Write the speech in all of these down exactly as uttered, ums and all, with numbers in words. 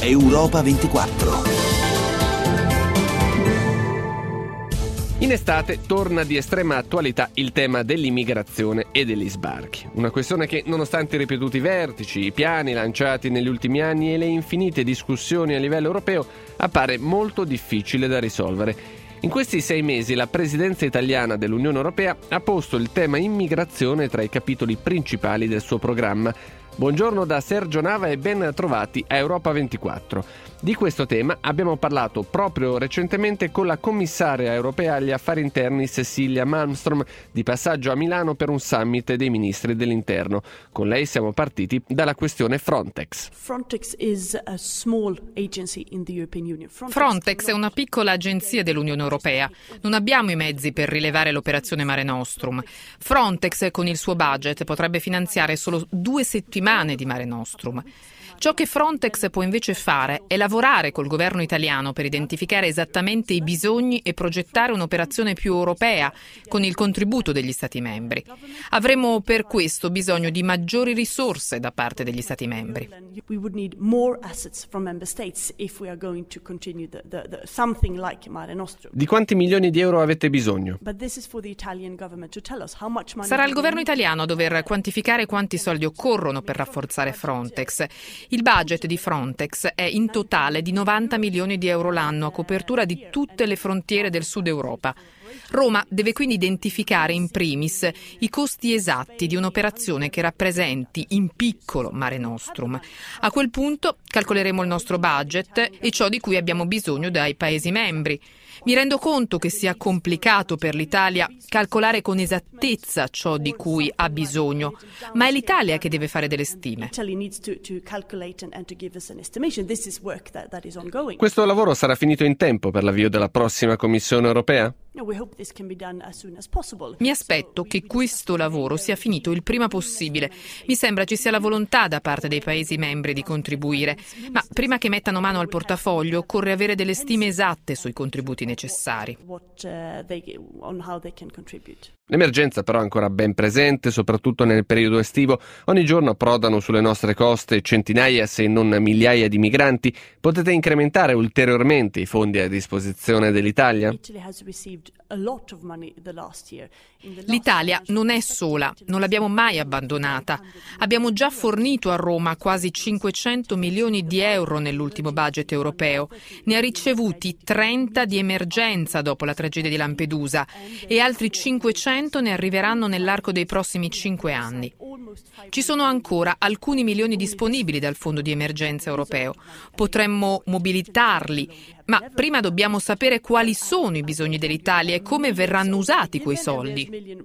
Europa ventiquattro. In estate torna di estrema attualità il tema dell'immigrazione e degli sbarchi. Una questione che, nonostante i ripetuti vertici, i piani lanciati negli ultimi anni e le infinite discussioni a livello europeo, appare molto difficile da risolvere. In questi sei mesi la presidenza italiana dell'Unione Europea ha posto il tema immigrazione tra i capitoli principali del suo programma. Buongiorno da Sergio Nava e ben trovati a Europa ventiquattro. Di questo tema abbiamo parlato proprio recentemente con la commissaria europea agli affari interni Cecilia Malmström, di passaggio a Milano per un summit dei ministri dell'interno. Con lei siamo partiti dalla questione Frontex. Frontex is a small agency in the European Union. Frontex è una piccola agenzia dell'Unione Europea. Non abbiamo i mezzi per rilevare l'operazione Mare Nostrum. Frontex, con il suo budget, potrebbe finanziare solo due settimane di Mare Nostrum. Ciò che Frontex può invece fare è lavorare col governo italiano per identificare esattamente i bisogni e progettare un'operazione più europea con il contributo degli Stati membri. Avremo per questo bisogno di maggiori risorse da parte degli Stati membri. Di quanti milioni di euro avete bisogno? Sarà il governo italiano a dover quantificare quanti soldi occorrono per rafforzare Frontex. Il budget di Frontex è in totale di novanta milioni di euro l'anno a copertura di tutte le frontiere del Sud Europa. Roma deve quindi identificare in primis i costi esatti di un'operazione che rappresenti in piccolo Mare Nostrum. A quel punto calcoleremo il nostro budget e ciò di cui abbiamo bisogno dai Paesi membri. Mi rendo conto che sia complicato per l'Italia calcolare con esattezza ciò di cui ha bisogno, ma è l'Italia che deve fare delle stime. Questo lavoro sarà finito in tempo per l'avvio della prossima Commissione europea? Mi aspetto che questo lavoro sia finito il prima possibile. Mi sembra ci sia la volontà da parte dei Paesi membri di contribuire, ma prima che mettano mano al portafoglio occorre avere delle stime esatte sui contributi necessari. L'emergenza però è ancora ben presente, soprattutto nel periodo estivo. Ogni giorno approdano sulle nostre coste centinaia, se non migliaia di migranti. Potete incrementare ulteriormente i fondi a disposizione dell'Italia? L'Italia non è sola, non l'abbiamo mai abbandonata. Abbiamo già fornito a Roma quasi cinquecento milioni di euro nell'ultimo budget europeo. Ne ha ricevuti trenta di emergenza dopo la tragedia di Lampedusa e altri cinquecento ne arriveranno nell'arco dei prossimi cinque anni. Ci sono ancora alcuni milioni disponibili dal Fondo di Emergenza europeo. Potremmo mobilitarli, ma prima dobbiamo sapere quali sono i bisogni dell'Italia e come verranno usati quei soldi.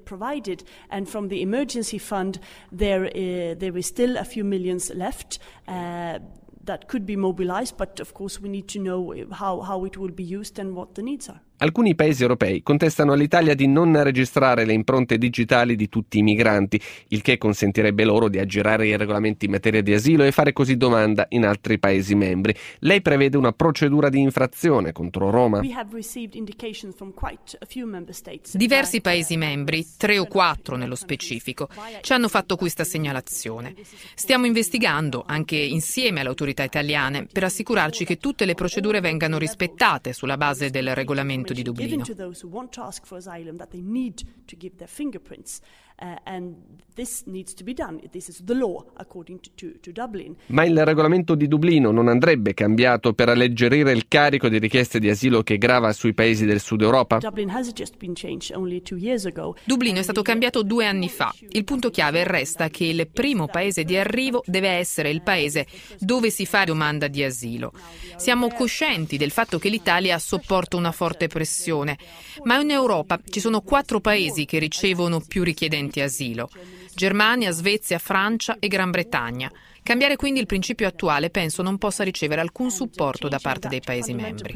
That could be mobilized, but of course we need to know how, how it will be used and what the needs are. Alcuni paesi europei contestano all'Italia di non registrare le impronte digitali di tutti i migranti, il che consentirebbe loro di aggirare i regolamenti in materia di asilo e fare così domanda in altri paesi membri. Lei prevede una procedura di infrazione contro Roma? Diversi paesi membri, tre o quattro nello specifico, ci hanno fatto questa segnalazione. Stiamo investigando, anche insieme alle autorità italiane, per assicurarci che tutte le procedure vengano rispettate sulla base del regolamento di Dublino. Uh, and this needs to be done. This is the law according to, to, to Dublin. Ma il regolamento di Dublino non andrebbe cambiato per alleggerire il carico di richieste di asilo che grava sui paesi del Sud Europa? Dublin has just been changed only two years ago. Dublino è stato cambiato due anni fa. Il punto chiave resta che il primo paese di arrivo deve essere il paese dove si fa domanda di asilo. Siamo coscienti del fatto che l'Italia sopporta una forte pressione, ma in Europa ci sono quattro paesi che ricevono più richiedenti asilo: Germania, Svezia, Francia e Gran Bretagna. Cambiare quindi il principio attuale penso non possa ricevere alcun supporto da parte dei Paesi membri.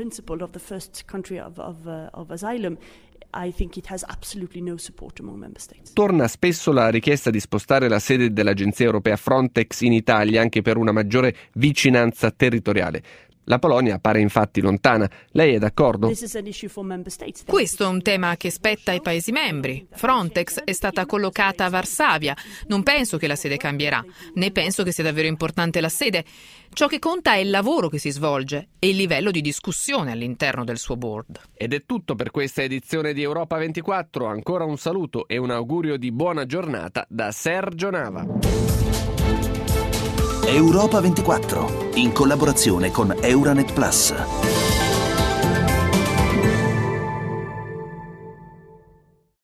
I think it has absolutely no support among member states. Torna spesso la richiesta di spostare la sede dell'Agenzia Europea Frontex in Italia anche per una maggiore vicinanza territoriale. La Polonia pare infatti lontana. Lei è d'accordo? Questo è un tema che spetta ai Paesi membri. Frontex è stata collocata a Varsavia. Non penso che la sede cambierà, né penso che sia davvero importante la sede. Ciò che conta è il lavoro che si svolge e il livello di discussione all'interno del suo board. Ed è tutto per questa edizione di Europa ventiquattro. Ancora un saluto e un augurio di buona giornata da Sergio Nava. Europa ventiquattro, in collaborazione con Euranet Plus.